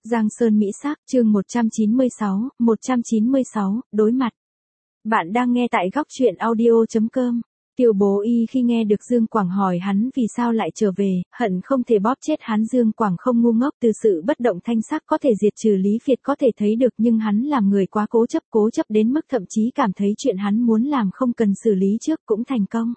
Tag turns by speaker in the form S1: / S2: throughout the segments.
S1: Giang Sơn Mỹ Sắc, chương 196, đối mặt. Bạn đang nghe tại góc truyện audio.com. Tiêu Bố Y khi nghe được Dương Quảng hỏi hắn vì sao lại trở về, hận không thể bóp chết hắn. Dương Quảng không ngu ngốc, từ sự bất động thanh sắc có thể diệt trừ Lý Việt có thể thấy được, nhưng hắn làm người quá cố chấp đến mức thậm chí cảm thấy chuyện hắn muốn làm không cần xử lý trước cũng thành công.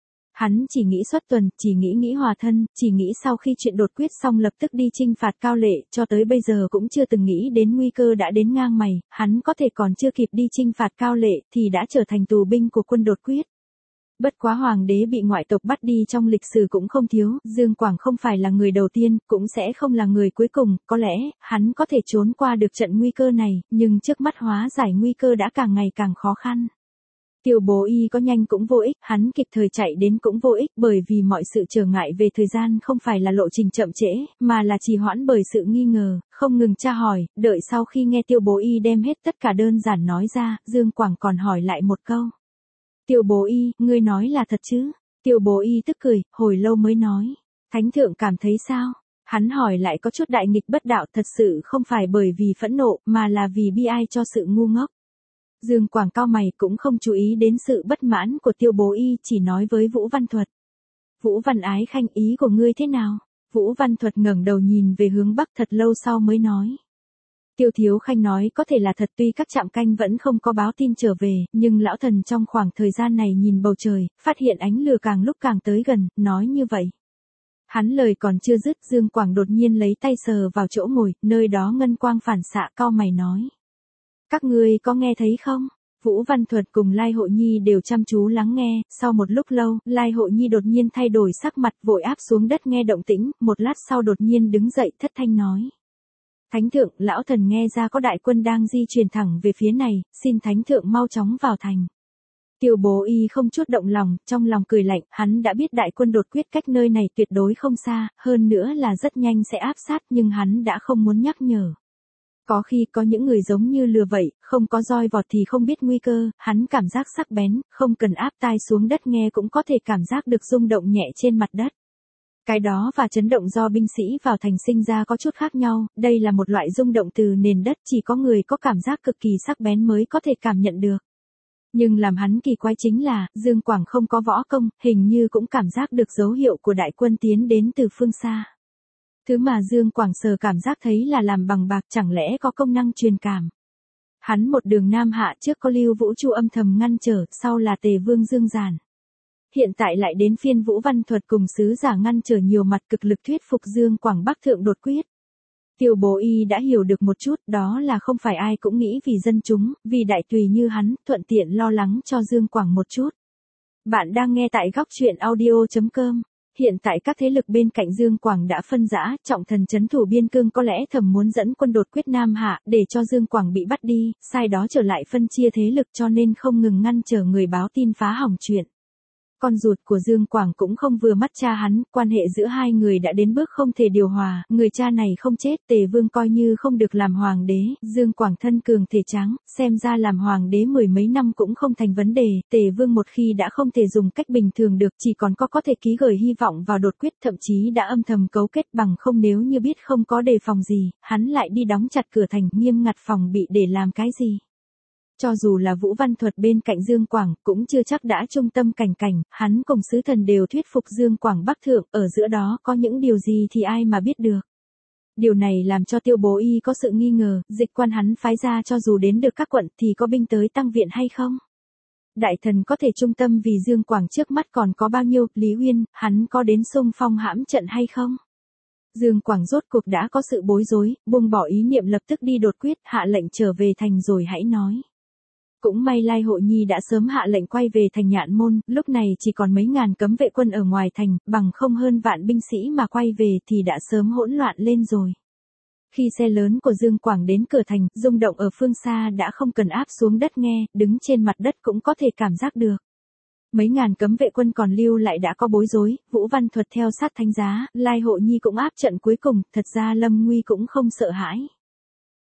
S1: Hắn chỉ nghĩ xuất tuần, chỉ nghĩ hòa thân, chỉ nghĩ sau khi chuyện đột quyết xong lập tức đi chinh phạt Cao Lệ, cho tới bây giờ cũng chưa từng nghĩ đến nguy cơ đã đến ngang mày, hắn có thể còn chưa kịp đi chinh phạt Cao Lệ thì đã trở thành tù binh của quân đột quyết. Bất quá hoàng đế bị ngoại tộc bắt đi trong lịch sử cũng không thiếu, Dương Quảng không phải là người đầu tiên, cũng sẽ không là người cuối cùng, có lẽ, hắn có thể trốn qua được trận nguy cơ này, nhưng trước mắt hóa giải nguy cơ đã càng ngày càng khó khăn. Tiêu Bố Y có nhanh cũng vô ích, hắn kịp thời chạy đến cũng vô ích, bởi vì mọi sự trở ngại về thời gian không phải là lộ trình chậm trễ, mà là trì hoãn bởi sự nghi ngờ, không ngừng tra hỏi, đợi sau khi nghe Tiêu Bố Y đem hết tất cả đơn giản nói ra, Dương Quảng còn hỏi lại một câu. Tiêu Bố Y, ngươi nói là thật chứ? Tiêu Bố Y tức cười, hồi lâu mới nói. Thánh thượng cảm thấy sao? Hắn hỏi lại có chút đại nghịch bất đạo, thật sự không phải bởi vì phẫn nộ, mà là vì bi ai cho sự ngu ngốc. Dương Quảng cau mày cũng không chú ý đến sự bất mãn của Tiêu Bố Y, chỉ nói với Vũ Văn Thuật. Vũ Văn Ái Khanh, ý của ngươi thế nào? Vũ Văn Thuật ngẩng đầu nhìn về hướng bắc thật lâu sau mới nói. Tiêu Thiếu Khanh nói có thể là thật, tuy các trạm canh vẫn không có báo tin trở về, nhưng lão thần trong khoảng thời gian này nhìn bầu trời, phát hiện ánh lửa càng lúc càng tới gần, nói như vậy. Hắn lời còn chưa dứt, Dương Quảng đột nhiên lấy tay sờ vào chỗ ngồi, nơi đó ngân quang phản xạ, cau mày nói. Các ngươi có nghe thấy không? Vũ Văn Thuật cùng Lai Hộ Nhi đều chăm chú lắng nghe, sau một lúc lâu, Lai Hộ Nhi đột nhiên thay đổi sắc mặt, vội áp xuống đất nghe động tĩnh, một lát sau đột nhiên đứng dậy thất thanh nói. Thánh thượng, lão thần nghe ra có đại quân đang di chuyển thẳng về phía này, xin thánh thượng mau chóng vào thành. Tiêu Bố Y không chút động lòng, trong lòng cười lạnh, hắn đã biết đại quân đột quyết cách nơi này tuyệt đối không xa, hơn nữa là rất nhanh sẽ áp sát, nhưng hắn đã không muốn nhắc nhở. Có khi có những người giống như lừa vậy, không có roi vọt thì không biết nguy cơ, hắn cảm giác sắc bén, không cần áp tai xuống đất nghe cũng có thể cảm giác được rung động nhẹ trên mặt đất. Cái đó và chấn động do binh sĩ vào thành sinh ra có chút khác nhau, đây là một loại rung động từ nền đất, chỉ có người có cảm giác cực kỳ sắc bén mới có thể cảm nhận được. Nhưng làm hắn kỳ quái chính là, Dương Quảng không có võ công, hình như cũng cảm giác được dấu hiệu của đại quân tiến đến từ phương xa. Thứ mà Dương Quảng sờ cảm giác thấy là làm bằng bạc, chẳng lẽ có công năng truyền cảm. Hắn một đường nam hạ, trước có Lưu Vũ Chu âm thầm ngăn trở, sau là Tề Vương Dương Giản. Hiện tại lại đến phiên Vũ Văn Thuật cùng sứ giả ngăn trở nhiều mặt, cực lực thuyết phục Dương Quảng bắc thượng đột quyết. Tiêu Bố Y đã hiểu được một chút, đó là không phải ai cũng nghĩ vì dân chúng, vì đại tùy như hắn, thuận tiện lo lắng cho Dương Quảng một chút. Bạn đang nghe tại góc truyện audio.com. Hiện tại các thế lực bên cạnh Dương Quảng đã phân rã, trọng thần trấn thủ biên cương có lẽ thầm muốn dẫn quân đột quyết Nam Hạ để cho Dương Quảng bị bắt đi, sai đó trở lại phân chia thế lực cho nên không ngừng ngăn trở người báo tin phá hỏng chuyện. Con ruột của Dương Quảng cũng không vừa mắt cha hắn, quan hệ giữa hai người đã đến bước không thể điều hòa, người cha này không chết, Tề Vương coi như không được làm hoàng đế, Dương Quảng thân cường thể tráng, xem ra làm hoàng đế mười mấy năm cũng không thành vấn đề, Tề Vương một khi đã không thể dùng cách bình thường được, chỉ còn có thể ký gửi hy vọng vào đột quyết, thậm chí đã âm thầm cấu kết, bằng không nếu như biết không có đề phòng gì, hắn lại đi đóng chặt cửa thành, nghiêm ngặt phòng bị để làm cái gì. Cho dù là Vũ Văn Thuật bên cạnh Dương Quảng, cũng chưa chắc đã trung tâm cảnh, hắn cùng sứ thần đều thuyết phục Dương Quảng bắc thượng, ở giữa đó có những điều gì thì ai mà biết được. Điều này làm cho Tiêu Bố Y có sự nghi ngờ, dịch quan hắn phái ra cho dù đến được các quận thì có binh tới tăng viện hay không? Đại thần có thể trung tâm vì Dương Quảng trước mắt còn có bao nhiêu, Lý Uyên, hắn có đến xung phong hãm trận hay không? Dương Quảng rốt cuộc đã có sự bối rối, buông bỏ ý niệm lập tức đi đột quyết, hạ lệnh trở về thành rồi hãy nói. Cũng may Lai Hộ Nhi đã sớm hạ lệnh quay về thành Nhạn Môn, lúc này chỉ còn mấy ngàn cấm vệ quân ở ngoài thành, bằng không hơn vạn binh sĩ mà quay về thì đã sớm hỗn loạn lên rồi. Khi xe lớn của Dương Quảng đến cửa thành, rung động ở phương xa đã không cần áp xuống đất nghe, đứng trên mặt đất cũng có thể cảm giác được. Mấy ngàn cấm vệ quân còn lưu lại đã có bối rối, Vũ Văn Thuật theo sát thánh giá, Lai Hộ Nhi cũng áp trận cuối cùng, thật ra Lâm Nguy cũng không sợ hãi.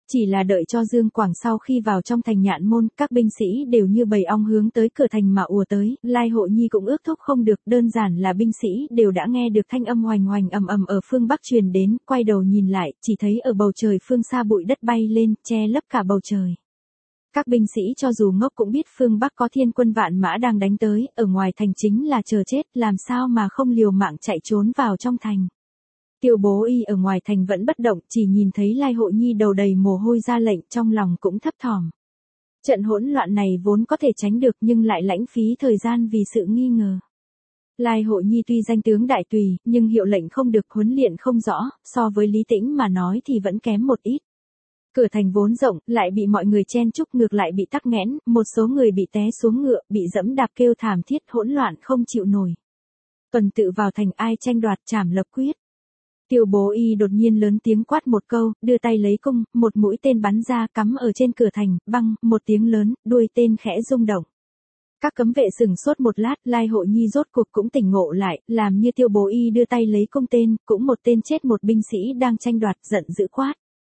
S1: chỉ là đợi cho Dương Quảng sau khi vào trong thành Nhạn Môn, các binh sĩ đều như bầy ong hướng tới cửa thành mà ùa tới, Lai Hộ Nhi cũng ước thúc không được, đơn giản là binh sĩ đều đã nghe được thanh âm hoành hoành ầm ầm ở phương Bắc truyền đến, quay đầu nhìn lại, chỉ thấy ở bầu trời phương xa bụi đất bay lên, che lấp cả bầu trời. Các binh sĩ cho dù ngốc cũng biết phương Bắc có thiên quân vạn mã đang đánh tới, ở ngoài thành chính là chờ chết, làm sao mà không liều mạng chạy trốn vào trong thành. Tiêu Bố Y ở ngoài thành vẫn bất động, chỉ nhìn thấy Lai Hộ Nhi đầu đầy mồ hôi ra lệnh, trong lòng cũng thấp thỏm. Trận hỗn loạn này vốn có thể tránh được nhưng lại lãng phí thời gian vì sự nghi ngờ. Lai Hộ Nhi tuy danh tướng đại tùy, nhưng hiệu lệnh không được, huấn luyện không rõ, so với Lý Tĩnh mà nói thì vẫn kém một ít. Cửa thành vốn rộng, lại bị mọi người chen chúc, ngược lại bị tắc nghẽn, một số người bị té xuống ngựa, bị dẫm đạp kêu thảm thiết, hỗn loạn không chịu nổi. Tuần tự vào thành, ai tranh đoạt trảm lập quyết. Tiêu Bố Y đột nhiên lớn tiếng quát một câu, đưa tay lấy cung, một mũi tên bắn ra cắm ở trên cửa thành, băng, một tiếng lớn, đuôi tên khẽ rung động. Các cấm vệ sửng sốt một lát, Lai Hộ Nhi rốt cuộc cũng tỉnh ngộ lại, làm như Tiêu Bố Y đưa tay lấy cung tên, cũng một tên chết một binh sĩ đang tranh đoạt, giận dữ quát.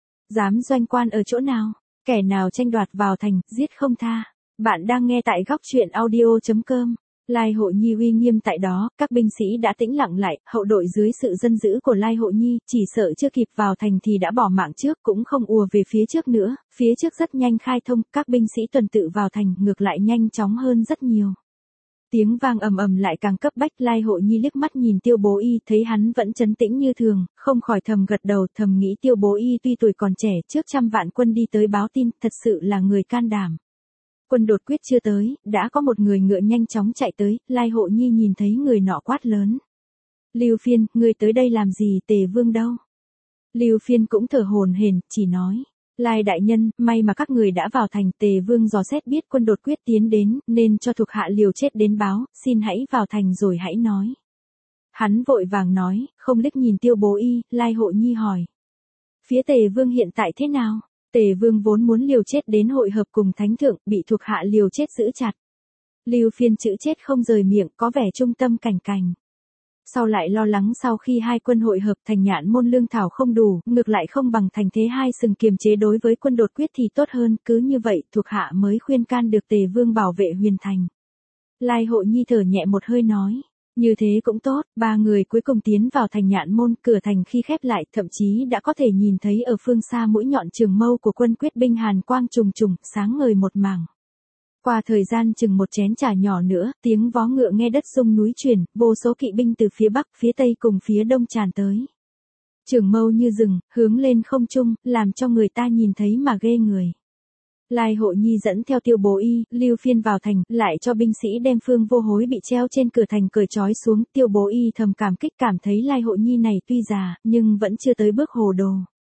S1: Dám doanh quan ở chỗ nào? Kẻ nào tranh đoạt vào thành, giết không tha. Bạn đang nghe tại góc truyện audio.com. Lai Hộ Nhi uy nghiêm tại đó, các binh sĩ đã tĩnh lặng lại, hậu đội dưới sự dân dữ của Lai Hộ Nhi, chỉ sợ chưa kịp vào thành thì đã bỏ mạng trước, cũng không ùa về phía trước nữa, phía trước rất nhanh khai thông, các binh sĩ tuần tự vào thành, ngược lại nhanh chóng hơn rất nhiều. Tiếng vang ầm ầm lại càng cấp bách, Lai Hộ Nhi liếc mắt nhìn Tiêu Bố Y, thấy hắn vẫn trấn tĩnh như thường, không khỏi thầm gật đầu, thầm nghĩ Tiêu Bố Y tuy tuổi còn trẻ, trước 100 vạn quân đi tới báo tin, thật sự là người can đảm. Quân đột quyết chưa tới, đã có một người ngựa nhanh chóng chạy tới, Lai Hộ Nhi nhìn thấy người nọ quát lớn. Lưu Phiên, ngươi tới đây làm gì, Tề Vương đâu? Lưu Phiên cũng thở hổn hển, chỉ nói. Lai đại nhân, may mà các người đã vào thành, Tề Vương dò xét biết quân đột quyết tiến đến, nên cho thuộc hạ liều chết đến báo, xin hãy vào thành rồi hãy nói. Hắn vội vàng nói, không liếc nhìn Tiêu Bố Y, Lai Hộ Nhi hỏi. Phía Tề Vương hiện tại thế nào? Tề Vương vốn muốn liều chết đến hội hợp cùng thánh thượng, bị thuộc hạ liều chết giữ chặt. Lưu Phiên chữ chết không rời miệng, có vẻ trung tâm cảnh cảnh. Sau lại lo lắng sau khi hai quân hội hợp thành Nhạn Môn lương thảo không đủ, ngược lại không bằng thành thế hai sừng kiềm chế đối với quân đột quyết thì tốt hơn, cứ như vậy thuộc hạ mới khuyên can được Tề Vương bảo vệ huyền thành. Lai Hộ Nhi thở nhẹ một hơi nói. Như thế cũng tốt, ba người cuối cùng tiến vào thành Nhạn Môn, cửa thành khi khép lại, thậm chí đã có thể nhìn thấy ở phương xa mũi nhọn trường mâu của quân quyết binh hàn quang trùng trùng, sáng ngời một mảng. Qua thời gian chừng một chén trà nhỏ nữa, tiếng vó ngựa nghe đất rung núi chuyển, vô số kỵ binh từ phía bắc, phía tây cùng phía đông tràn tới. Trường mâu như rừng, hướng lên không trung, làm cho người ta nhìn thấy mà ghê người. Lai Hộ Nhi dẫn theo Tiêu Bố Y, Lưu Phiên vào thành, lại cho binh sĩ đem Phương Vô Hối bị treo trên cửa thành cởi trói xuống, Tiêu Bố Y thầm cảm kích, cảm thấy Lai Hộ Nhi này tuy già, nhưng vẫn chưa tới bước hồ đồ.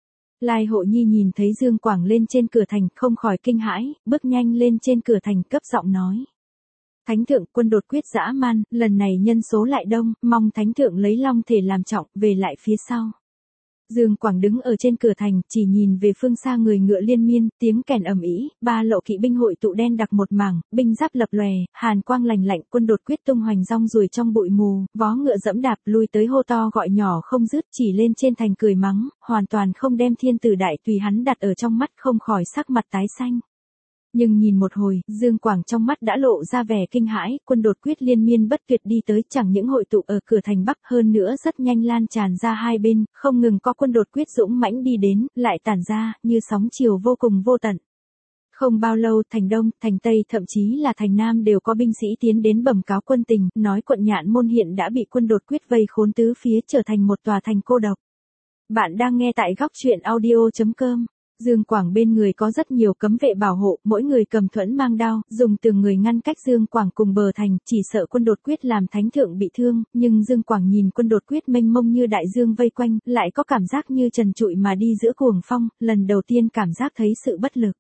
S1: Lai Hộ Nhi nhìn thấy Dương Quảng lên trên cửa thành, không khỏi kinh hãi, bước nhanh lên trên cửa thành cấp giọng nói. Thánh thượng, quân đột quyết dã man, lần này nhân số lại đông, mong thánh thượng lấy long thể làm trọng, về lại phía sau. Dương Quảng đứng ở trên cửa thành, chỉ nhìn về phương xa người ngựa liên miên, tiếng kèn ầm ĩ, ba lộ kỵ binh hội tụ đen đặc một mảng, binh giáp lập lòe, hàn quang lành lạnh, quân đột quyết tung hoành rong ruổi trong bụi mù, vó ngựa dẫm đạp lui tới hô to gọi nhỏ không dứt, chỉ lên trên thành cười mắng, hoàn toàn không đem thiên tử đại tùy hắn đặt ở trong mắt, không khỏi sắc mặt tái xanh. Nhưng nhìn một hồi, Dương Quảng trong mắt đã lộ ra vẻ kinh hãi, quân đột quyết liên miên bất tuyệt đi tới, chẳng những hội tụ ở cửa thành Bắc, hơn nữa rất nhanh lan tràn ra hai bên, không ngừng có quân đột quyết dũng mãnh đi đến, lại tản ra, như sóng chiều vô cùng vô tận. Không bao lâu, thành Đông, thành Tây, thậm chí là thành Nam đều có binh sĩ tiến đến bẩm cáo quân tình, nói quận Nhạn Môn hiện đã bị quân đột quyết vây khốn tứ phía, trở thành một tòa thành cô độc. Bạn đang nghe tại góc truyện audio.com. Dương Quảng bên người có rất nhiều cấm vệ bảo hộ, mỗi người cầm thuẫn mang đao, dùng từng người ngăn cách Dương Quảng cùng bờ thành, chỉ sợ quân đột quyết làm thánh thượng bị thương, nhưng Dương Quảng nhìn quân đột quyết mênh mông như đại dương vây quanh, lại có cảm giác như trần trụi mà đi giữa cuồng phong, lần đầu tiên cảm giác thấy sự bất lực.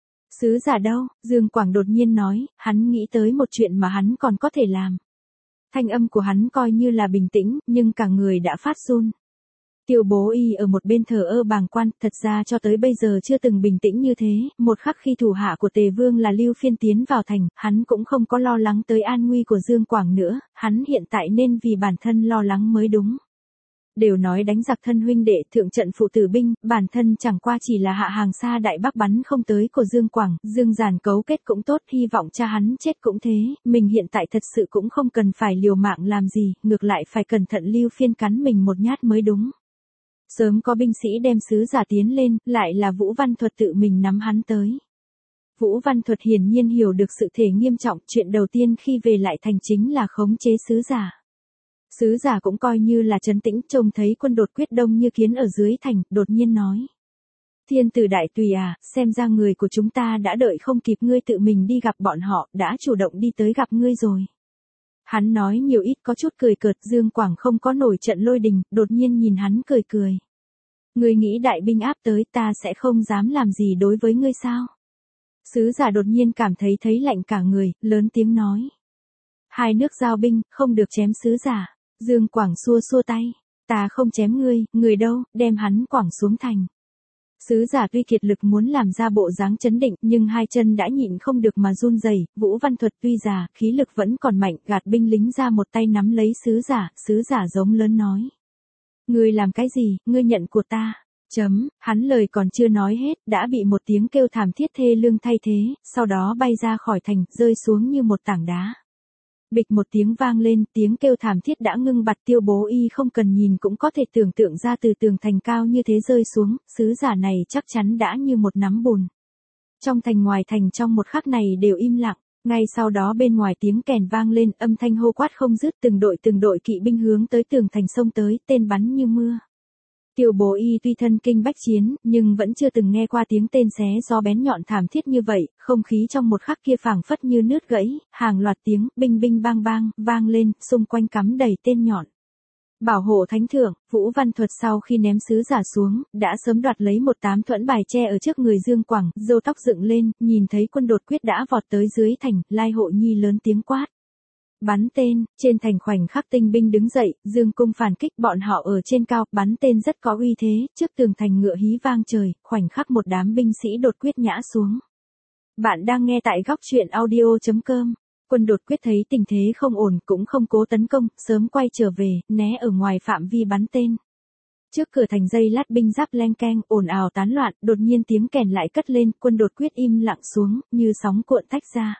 S1: Sứ giả đâu? Dương Quảng đột nhiên nói, hắn nghĩ tới một chuyện mà hắn còn có thể làm. Thanh âm của hắn coi như là bình tĩnh, nhưng cả người đã phát run. Tiêu Bố Y ở một bên thờ ơ bàng quan, thật ra cho tới bây giờ chưa từng bình tĩnh như thế, một khắc khi thủ hạ của Tề Vương là Lưu Phiên tiến vào thành, hắn cũng không có lo lắng tới an nguy của Dương Quảng nữa, hắn hiện tại nên vì bản thân lo lắng mới đúng. Đều nói đánh giặc thân huynh đệ thượng trận phụ tử binh, bản thân chẳng qua chỉ là hạ hàng xa đại bắc bắn không tới của Dương Quảng, Dương Giàn cấu kết cũng tốt, hy vọng cha hắn chết cũng thế, mình hiện tại thật sự cũng không cần phải liều mạng làm gì, ngược lại phải cẩn thận Lưu Phiên cắn mình một nhát mới đúng. Sớm có binh sĩ đem sứ giả tiến lên, lại là Vũ Văn Thuật tự mình nắm hắn tới. Vũ Văn Thuật hiển nhiên hiểu được sự thể nghiêm trọng, chuyện đầu tiên khi về lại thành chính là khống chế sứ giả. Sứ giả cũng coi như là trấn tĩnh, trông thấy quân đột quyết đông như kiến ở dưới thành, đột nhiên nói. Thiên tử đại tùy à, xem ra người của chúng ta đã đợi không kịp ngươi tự mình đi gặp bọn họ, đã chủ động đi tới gặp ngươi rồi. Hắn nói nhiều ít có chút cười cợt, Dương Quảng không có nổi trận lôi đình, đột nhiên nhìn hắn cười cười. Ngươi nghĩ đại binh áp tới ta sẽ không dám làm gì đối với ngươi sao? Sứ giả đột nhiên cảm thấy lạnh cả người, lớn tiếng nói. Hai nước giao binh, không được chém sứ giả. Dương Quảng xua xua tay. Ta không chém ngươi, người đâu, đem hắn quẳng xuống thành. Sứ giả tuy kiệt lực muốn làm ra bộ dáng chấn định, nhưng hai chân đã nhịn không được mà run rẩy. Vũ Văn Thuật tuy già, khí lực vẫn còn mạnh, gạt binh lính ra một tay nắm lấy sứ giả giống lớn nói. Ngươi làm cái gì, ngươi nhận của ta. Hắn lời còn chưa nói hết, đã bị một tiếng kêu thảm thiết thê lương thay thế, sau đó bay ra khỏi thành, rơi xuống như một tảng đá. Bịch một tiếng vang lên, tiếng kêu thảm thiết đã ngưng bặt, Tiêu Bố Y không cần nhìn cũng có thể tưởng tượng ra từ tường thành cao như thế rơi xuống, sứ giả này chắc chắn đã như một nắm bùn. Trong thành ngoài thành trong một khắc này đều im lặng, ngay sau đó bên ngoài tiếng kèn vang lên, âm thanh hô quát không dứt, từng đội kỵ binh hướng tới tường thành xông tới, tên bắn như mưa. Tiêu Bố Y tuy thân kinh bách chiến, nhưng vẫn chưa từng nghe qua tiếng tên xé gió bén nhọn thảm thiết như vậy, không khí trong một khắc kia phảng phất như nứt gãy, hàng loạt tiếng binh binh bang bang vang lên, xung quanh cắm đầy tên nhọn. Bảo hộ thánh thượng, Vũ Văn Thuật sau khi ném sứ giả xuống, đã sớm đoạt lấy một tám thuẫn bài che ở trước người Dương Quảng, râu tóc dựng lên, nhìn thấy quân đột quyết đã vọt tới dưới thành, Lai Hộ Nhi lớn tiếng quát. Bắn tên, trên thành khoảnh khắc tinh binh đứng dậy, dương cung phản kích, bọn họ ở trên cao, bắn tên rất có uy thế, trước tường thành ngựa hí vang trời, khoảnh khắc một đám binh sĩ đột quyết nhã xuống. Bạn đang nghe tại góc truyện audio.com. Quân đột quyết thấy tình thế không ổn cũng không cố tấn công, sớm quay trở về, né ở ngoài phạm vi bắn tên. Trước cửa thành dây lát binh giáp leng keng, ồn ào tán loạn, đột nhiên tiếng kèn lại cất lên, quân đột quyết im lặng xuống, như sóng cuộn tách ra.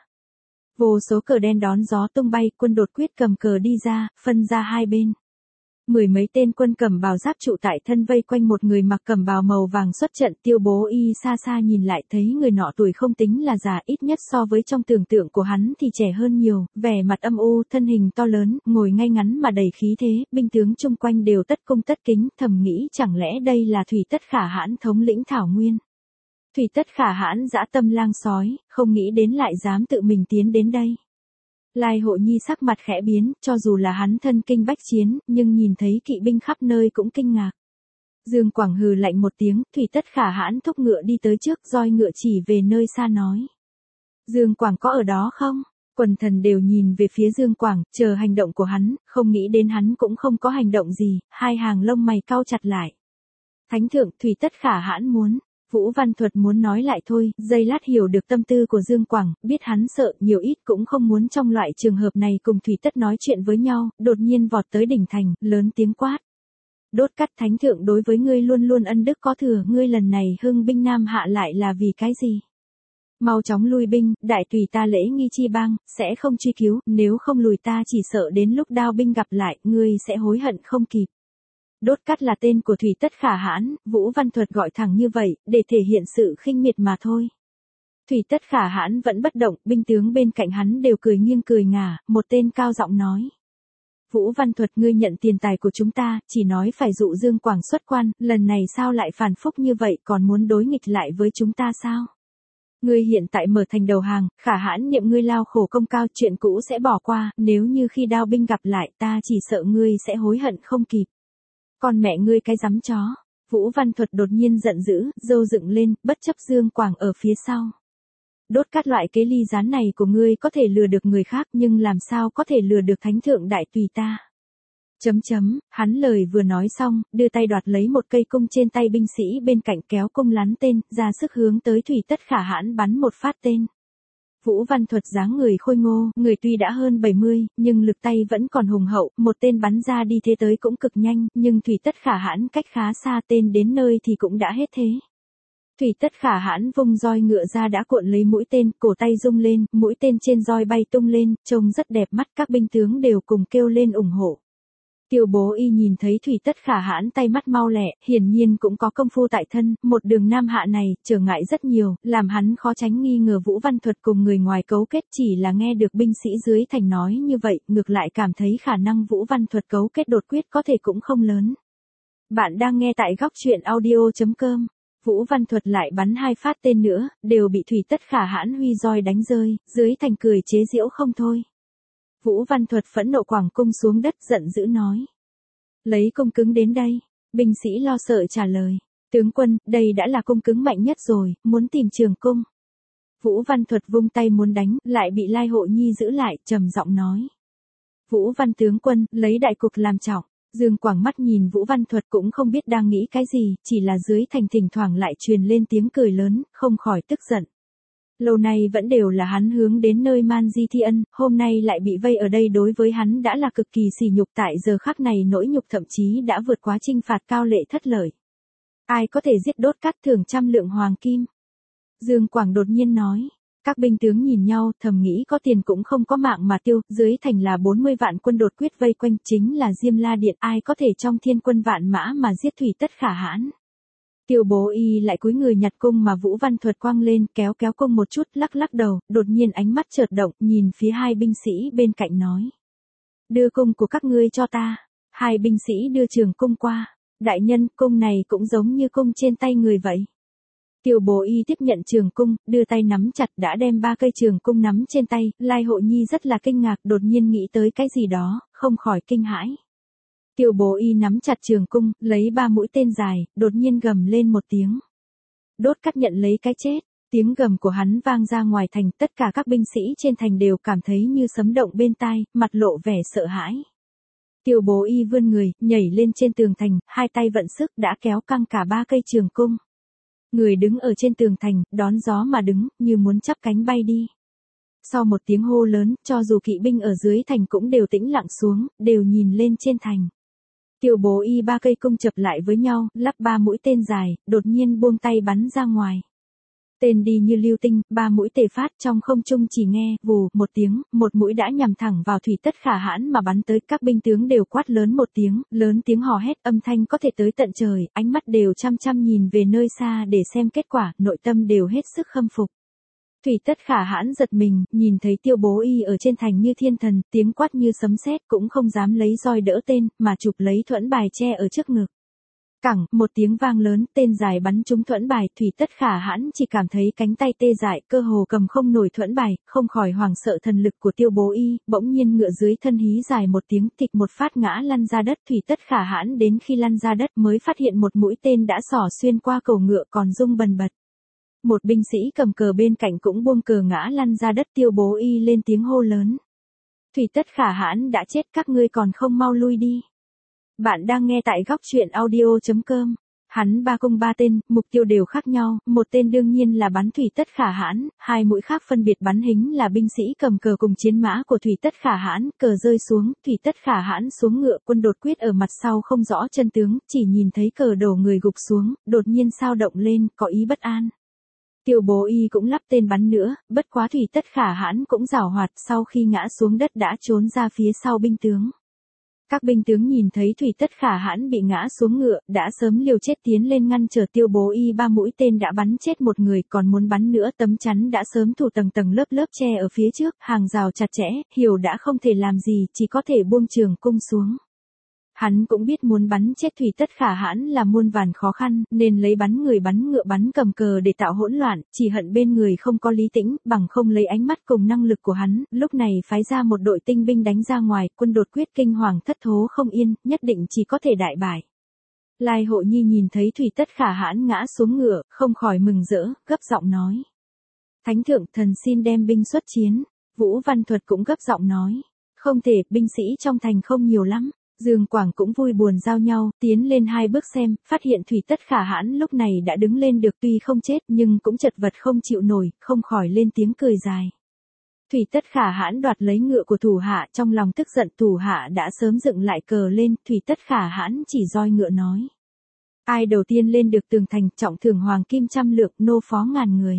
S1: Vô số cờ đen đón gió tung bay, quân đột quyết cầm cờ đi ra, phân ra hai bên. Mười mấy tên quân cẩm bào giáp trụ tại thân vây quanh một người mặc cẩm bào màu vàng xuất trận. Tiêu Bố Y xa xa nhìn lại thấy người nọ tuổi không tính là già, ít nhất so với trong tưởng tượng của hắn thì trẻ hơn nhiều, vẻ mặt âm u, thân hình to lớn, ngồi ngay ngắn mà đầy khí thế, binh tướng chung quanh đều tất cung tất kính, thầm nghĩ chẳng lẽ đây là Thủy Tất Khả Hãn thống lĩnh Thảo Nguyên. Thủy Tất Khả Hãn dã tâm lang sói, không nghĩ đến lại dám tự mình tiến đến đây. Lai Hộ Nhi sắc mặt khẽ biến, cho dù là hắn thân kinh bách chiến, nhưng nhìn thấy kỵ binh khắp nơi cũng kinh ngạc. Dương Quảng hừ lạnh một tiếng, Thủy Tất Khả Hãn thúc ngựa đi tới trước, roi ngựa chỉ về nơi xa nói. Dương Quảng có ở đó không? Quần thần đều nhìn về phía Dương Quảng, chờ hành động của hắn, không nghĩ đến hắn cũng không có hành động gì, hai hàng lông mày cau chặt lại. Thánh thượng, Thủy Tất Khả Hãn muốn. Vũ Văn Thuật muốn nói lại thôi, giây lát hiểu được tâm tư của Dương Quảng, biết hắn sợ, nhiều ít cũng không muốn trong loại trường hợp này cùng Thủy Tất nói chuyện với nhau, đột nhiên vọt tới đỉnh thành, lớn tiếng quát. Đốt Cắt thánh thượng đối với ngươi luôn luôn ân đức có thừa, ngươi lần này hưng binh Nam Hạ lại là vì cái gì? Mau chóng lui binh, đại tùy ta lễ nghi chi bang, sẽ không truy cứu, nếu không lùi ta chỉ sợ đến lúc đao binh gặp lại, ngươi sẽ hối hận không kịp. Đốt Cắt là tên của Thủy Tất Khả Hãn, Vũ Văn Thuật gọi thẳng như vậy, để thể hiện sự khinh miệt mà thôi. Thủy Tất Khả Hãn vẫn bất động, binh tướng bên cạnh hắn đều cười nghiêng cười ngả, một tên cao giọng nói. Vũ Văn Thuật, ngươi nhận tiền tài của chúng ta, chỉ nói phải dụ Dương Quảng xuất quan, lần này sao lại phản phúc như vậy, còn muốn đối nghịch lại với chúng ta sao? Ngươi hiện tại mở thành đầu hàng, Khả Hãn niệm ngươi lao khổ công cao, chuyện cũ sẽ bỏ qua, nếu như khi đao binh gặp lại ta chỉ sợ ngươi sẽ hối hận không kịp. Con mẹ ngươi cái giấm chó. Vũ Văn Thuật đột nhiên giận dữ, râu dựng lên, bất chấp Dương Quảng ở phía sau. Đốt Cắt loại kế ly gián này của ngươi có thể lừa được người khác nhưng làm sao có thể lừa được thánh thượng đại tùy ta. Hắn lời vừa nói xong, đưa tay đoạt lấy một cây cung trên tay binh sĩ bên cạnh kéo cung lắn tên, ra sức hướng tới Thủy Tất Khả Hãn bắn một phát tên. Vũ Văn Thuật dáng người khôi ngô, người tuy đã hơn 70, nhưng lực tay vẫn còn hùng hậu, một tên bắn ra đi thế tới cũng cực nhanh, nhưng Thủy Tất Khả Hãn cách khá xa, tên đến nơi thì cũng đã hết thế. Thủy Tất Khả Hãn vung roi ngựa ra đã cuộn lấy mũi tên, cổ tay rung lên, mũi tên trên roi bay tung lên, trông rất đẹp mắt, các binh tướng đều cùng kêu lên ủng hộ. Tiêu Bố Y nhìn thấy Thủy Tất Khả Hãn tay mắt mau lẹ, hiển nhiên cũng có công phu tại thân, một đường nam hạ này, trở ngại rất nhiều, làm hắn khó tránh nghi ngờ Vũ Văn Thuật cùng người ngoài cấu kết, chỉ là nghe được binh sĩ dưới thành nói như vậy, ngược lại cảm thấy khả năng Vũ Văn Thuật cấu kết đột quyết có thể cũng không lớn. Bạn đang nghe tại góc truyện audio.com. Vũ Văn Thuật lại bắn 2 phát tên nữa, đều bị Thủy Tất Khả Hãn huy roi đánh rơi, dưới thành cười chế giễu không thôi. Vũ Văn Thuật phẫn nộ quẳng cung xuống đất giận dữ nói. Lấy cung cứng đến đây. Binh sĩ lo sợ trả lời. Tướng quân, đây đã là cung cứng mạnh nhất rồi, muốn tìm trường cung. Vũ Văn Thuật vung tay muốn đánh, lại bị Lai Hộ Nhi giữ lại, trầm giọng nói. Vũ Văn tướng quân, lấy đại cục làm trọng. Dương Quảng mắt nhìn Vũ Văn Thuật cũng không biết đang nghĩ cái gì, chỉ là dưới thành thỉnh thoảng lại truyền lên tiếng cười lớn, không khỏi tức giận. Lâu nay vẫn đều là hắn hướng đến nơi Man Di Thi Ân, hôm nay lại bị vây ở đây đối với hắn đã là cực kỳ sỉ nhục, tại giờ khắc này nỗi nhục thậm chí đã vượt quá chinh phạt cao lệ thất lợi. Ai có thể giết đốt cát thưởng 100 lượng hoàng kim? Dương Quảng đột nhiên nói. Các binh tướng nhìn nhau, thầm nghĩ có tiền cũng không có mạng mà tiêu, dưới thành là 40 vạn quân đột quyết vây quanh, chính là Diêm La Điện, ai có thể trong thiên quân vạn mã mà giết Thủy Tất Khả Hãn. Tiêu Bố Y lại cúi người nhặt cung mà Vũ Văn Thuật quăng lên, kéo cung một chút, lắc lắc đầu, đột nhiên ánh mắt chợt động, nhìn phía hai binh sĩ bên cạnh nói. Đưa cung của các ngươi cho ta. Hai binh sĩ đưa trường cung qua. Đại nhân, cung này cũng giống như cung trên tay người vậy. Tiêu Bố Y tiếp nhận trường cung, đưa tay nắm chặt đã đem 3 cây trường cung nắm trên tay, Lai Hộ Nhi rất là kinh ngạc, đột nhiên nghĩ tới cái gì đó, không khỏi kinh hãi. Tiêu Bố Y nắm chặt trường cung, lấy 3 mũi tên dài, đột nhiên gầm lên một tiếng. Đốt cắt nhận lấy cái chết, tiếng gầm của hắn vang ra ngoài thành, tất cả các binh sĩ trên thành đều cảm thấy như sấm động bên tai, mặt lộ vẻ sợ hãi. Tiêu Bố Y vươn người, nhảy lên trên tường thành, hai tay vận sức đã kéo căng cả 3 cây trường cung. Người đứng ở trên tường thành, đón gió mà đứng, như muốn chắp cánh bay đi. Sau một tiếng hô lớn, cho dù kỵ binh ở dưới thành cũng đều tĩnh lặng xuống, đều nhìn lên trên thành. Tiêu Bố Y 3 cây cung chập lại với nhau, lắp 3 mũi tên dài, đột nhiên buông tay bắn ra ngoài. Tên đi như lưu tinh, 3 mũi tề phát trong không trung, chỉ nghe, vù, một tiếng, một mũi đã nhằm thẳng vào Thủy Tất Khả Hãn mà bắn tới, các binh tướng đều quát lớn một tiếng, lớn tiếng hò hét, âm thanh có thể tới tận trời, ánh mắt đều chăm chăm nhìn về nơi xa để xem kết quả, nội tâm đều hết sức khâm phục. Thủy Tất Khả Hãn giật mình, nhìn thấy Tiêu Bố Y ở trên thành như thiên thần, tiếng quát như sấm sét, cũng không dám lấy roi đỡ tên, mà chụp lấy thuẫn bài che ở trước ngực. Cẳng, một tiếng vang lớn, tên dài bắn trúng thuẫn bài, Thủy Tất Khả Hãn chỉ cảm thấy cánh tay tê dại, cơ hồ cầm không nổi thuẫn bài, không khỏi hoảng sợ thần lực của Tiêu Bố Y, bỗng nhiên ngựa dưới thân hí dài một tiếng, thịch một phát ngã lăn ra đất. Thủy Tất Khả Hãn đến khi lăn ra đất mới phát hiện một mũi tên đã xỏ xuyên qua cổ ngựa còn rung bần bật. Một binh sĩ cầm cờ bên cạnh cũng buông cờ ngã lăn ra đất. Tiêu Bố Y lên tiếng hô lớn. Thủy Tất Khả Hãn đã chết, các ngươi còn không mau lui đi. Bạn đang nghe tại góc truyện audio.com. Hắn 3 cung 3 tên, mục tiêu đều khác nhau, một tên đương nhiên là bắn Thủy Tất Khả Hãn, 2 mũi khác phân biệt bắn hính là binh sĩ cầm cờ cùng chiến mã của Thủy Tất Khả Hãn, cờ rơi xuống, Thủy Tất Khả Hãn xuống ngựa, quân đột quyết ở mặt sau không rõ chân tướng, chỉ nhìn thấy cờ đổ người gục xuống, đột nhiên sao động lên, có ý bất an. Tiêu Bố Y cũng lắp tên bắn nữa, bất quá Thủy Tất Khả Hãn cũng giảo hoạt, sau khi ngã xuống đất đã trốn ra phía sau binh tướng. Các binh tướng nhìn thấy Thủy Tất Khả Hãn bị ngã xuống ngựa, đã sớm liều chết tiến lên ngăn trở Tiêu Bố Y, 3 mũi tên đã bắn chết một người, còn muốn bắn nữa, tấm chắn đã sớm thủ tầng tầng lớp lớp che ở phía trước, hàng rào chặt chẽ, hiểu đã không thể làm gì, chỉ có thể buông trường cung xuống. Hắn cũng biết muốn bắn chết Thủy Tất Khả Hãn là muôn vàn khó khăn, nên lấy bắn người bắn ngựa bắn cầm cờ để tạo hỗn loạn, chỉ hận bên người không có lý tĩnh, bằng không lấy ánh mắt cùng năng lực của hắn, lúc này phái ra một đội tinh binh đánh ra ngoài, quân đột quyết kinh hoàng thất thố không yên, nhất định chỉ có thể đại bại. Lai Hộ Nhi nhìn thấy Thủy Tất Khả Hãn ngã xuống ngựa, không khỏi mừng rỡ, gấp giọng nói. Thánh thượng, thần xin đem binh xuất chiến. Vũ Văn Thuật cũng gấp giọng nói. Không thể, binh sĩ trong thành không nhiều lắm. Dương Quảng cũng vui buồn giao nhau, tiến lên 2 bước xem, phát hiện Thủy Tất Khả Hãn lúc này đã đứng lên được, tuy không chết nhưng cũng chật vật không chịu nổi, không khỏi lên tiếng cười dài. Thủy Tất Khả Hãn đoạt lấy ngựa của thủ hạ, trong lòng tức giận thủ hạ đã sớm dựng lại cờ lên, Thủy Tất Khả Hãn chỉ roi ngựa nói. Ai đầu tiên lên được tường thành, trọng thưởng hoàng kim 100 lượng, nô phó ngàn người.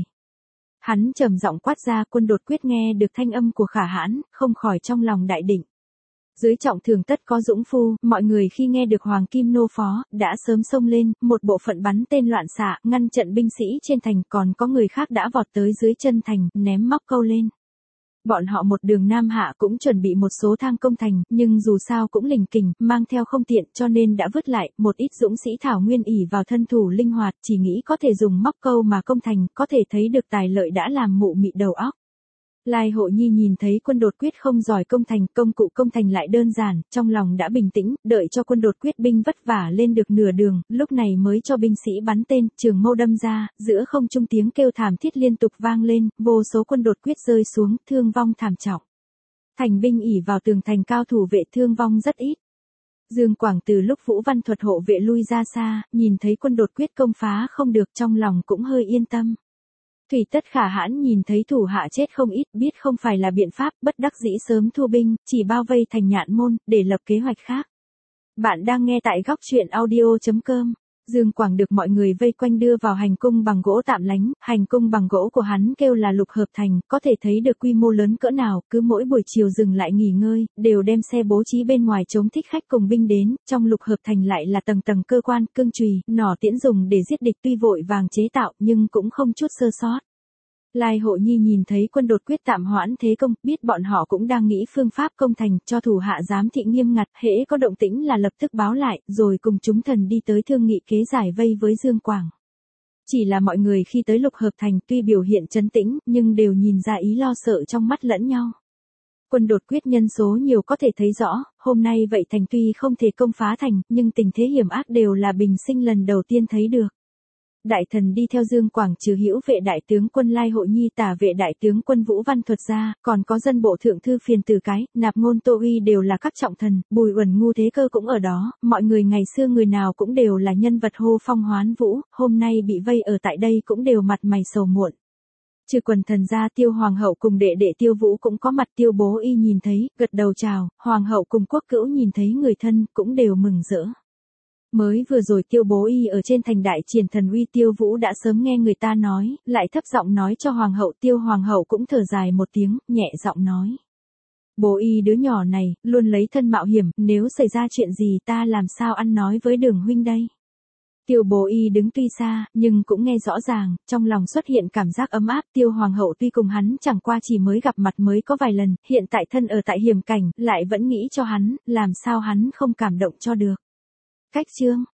S1: Hắn trầm giọng quát ra, Quân Đột Quyết nghe được thanh âm của Khả Hãn, không khỏi trong lòng đại định. Dưới trọng thưởng tất có dũng phu, mọi người khi nghe được hoàng kim nô phó, đã sớm xông lên, một bộ phận bắn tên loạn xạ, ngăn trận binh sĩ trên thành, còn có người khác đã vọt tới dưới chân thành, ném móc câu lên. Bọn họ một đường nam hạ cũng chuẩn bị một số thang công thành, nhưng dù sao cũng lình kình, mang theo không tiện cho nên đã vứt lại, một ít dũng sĩ thảo nguyên ỷ vào thân thủ linh hoạt, chỉ nghĩ có thể dùng móc câu mà công thành, có thể thấy được tài lợi đã làm mụ mị đầu óc. Lai Hộ Nhi nhìn thấy Quân Đột Quyết không giỏi công thành, công cụ công thành lại đơn giản, trong lòng đã bình tĩnh, đợi cho Quân Đột Quyết binh vất vả lên được nửa đường, lúc này mới cho binh sĩ bắn tên, trường mâu đâm ra, giữa không trung tiếng kêu thảm thiết liên tục vang lên, vô số Quân Đột Quyết rơi xuống, thương vong thảm trọng. Thành binh ỷ vào tường thành cao thủ vệ thương vong rất ít. Dương Quảng từ lúc Vũ Văn Thuật hộ vệ lui ra xa, nhìn thấy Quân Đột Quyết công phá không được, trong lòng cũng hơi yên tâm. Thủy Tất Khả Hãn nhìn thấy thủ hạ chết không ít, biết không phải là biện pháp, bất đắc dĩ sớm thu binh, chỉ bao vây thành Nhạn Môn, để lập kế hoạch khác. Bạn đang nghe tại góc truyện audio.com. Dương Quảng được mọi người vây quanh đưa vào hành cung bằng gỗ tạm lánh, hành cung bằng gỗ của hắn kêu là Lục Hợp Thành, có thể thấy được quy mô lớn cỡ nào, cứ mỗi buổi chiều dừng lại nghỉ ngơi, đều đem xe bố trí bên ngoài chống thích khách cùng binh đến, trong Lục Hợp Thành lại là tầng tầng cơ quan, cương chùy, nỏ tiễn dùng để giết địch tuy vội vàng chế tạo nhưng cũng không chút sơ sót. Lai Hộ Nhi nhìn thấy Quân Đột Quyết tạm hoãn thế công, biết bọn họ cũng đang nghĩ phương pháp công thành, cho thủ hạ giám thị nghiêm ngặt, hễ có động tĩnh là lập tức báo lại, rồi cùng chúng thần đi tới thương nghị kế giải vây với Dương Quảng. Chỉ là mọi người khi tới Lục Hợp Thành tuy biểu hiện trấn tĩnh, nhưng đều nhìn ra ý lo sợ trong mắt lẫn nhau. Quân Đột Quyết nhân số nhiều có thể thấy rõ, hôm nay vậy thành tuy không thể công phá thành, nhưng tình thế hiểm ác đều là bình sinh lần đầu tiên thấy được. Đại thần đi theo Dương Quảng trừ Hữu vệ đại tướng quân Lai Hộ Nhi, Tả vệ đại tướng quân Vũ Văn Thuật ra, còn có dân bộ thượng thư Phiền Từ Cái, Nạp Ngôn Tô Uy đều là các trọng thần, Bùi Uẩn Ngu Thế Cơ cũng ở đó, mọi người ngày xưa người nào cũng đều là nhân vật hô phong hoán vũ, hôm nay bị vây ở tại đây cũng đều mặt mày sầu muộn. Trừ quần thần ra, Tiêu Hoàng hậu cùng đệ đệ Tiêu Vũ cũng có mặt, Tiêu Bố Y nhìn thấy, gật đầu chào, Hoàng hậu cùng Quốc Cữu nhìn thấy người thân, cũng đều mừng rỡ. Mới vừa rồi Tiêu Bố Y ở trên thành đại triển thần uy, Tiêu Vũ đã sớm nghe người ta nói, lại thấp giọng nói cho Hoàng hậu, Tiêu Hoàng hậu cũng thở dài một tiếng, nhẹ giọng nói. Bố Y đứa nhỏ này, luôn lấy thân mạo hiểm, nếu xảy ra chuyện gì ta làm sao ăn nói với Đường huynh đây. Tiêu Bố Y đứng tuy xa, nhưng cũng nghe rõ ràng, trong lòng xuất hiện cảm giác ấm áp, Tiêu Hoàng hậu tuy cùng hắn chẳng qua chỉ mới gặp mặt mới có vài lần, hiện tại thân ở tại hiểm cảnh, lại vẫn nghĩ cho hắn, làm sao hắn không cảm động cho được. Cách chương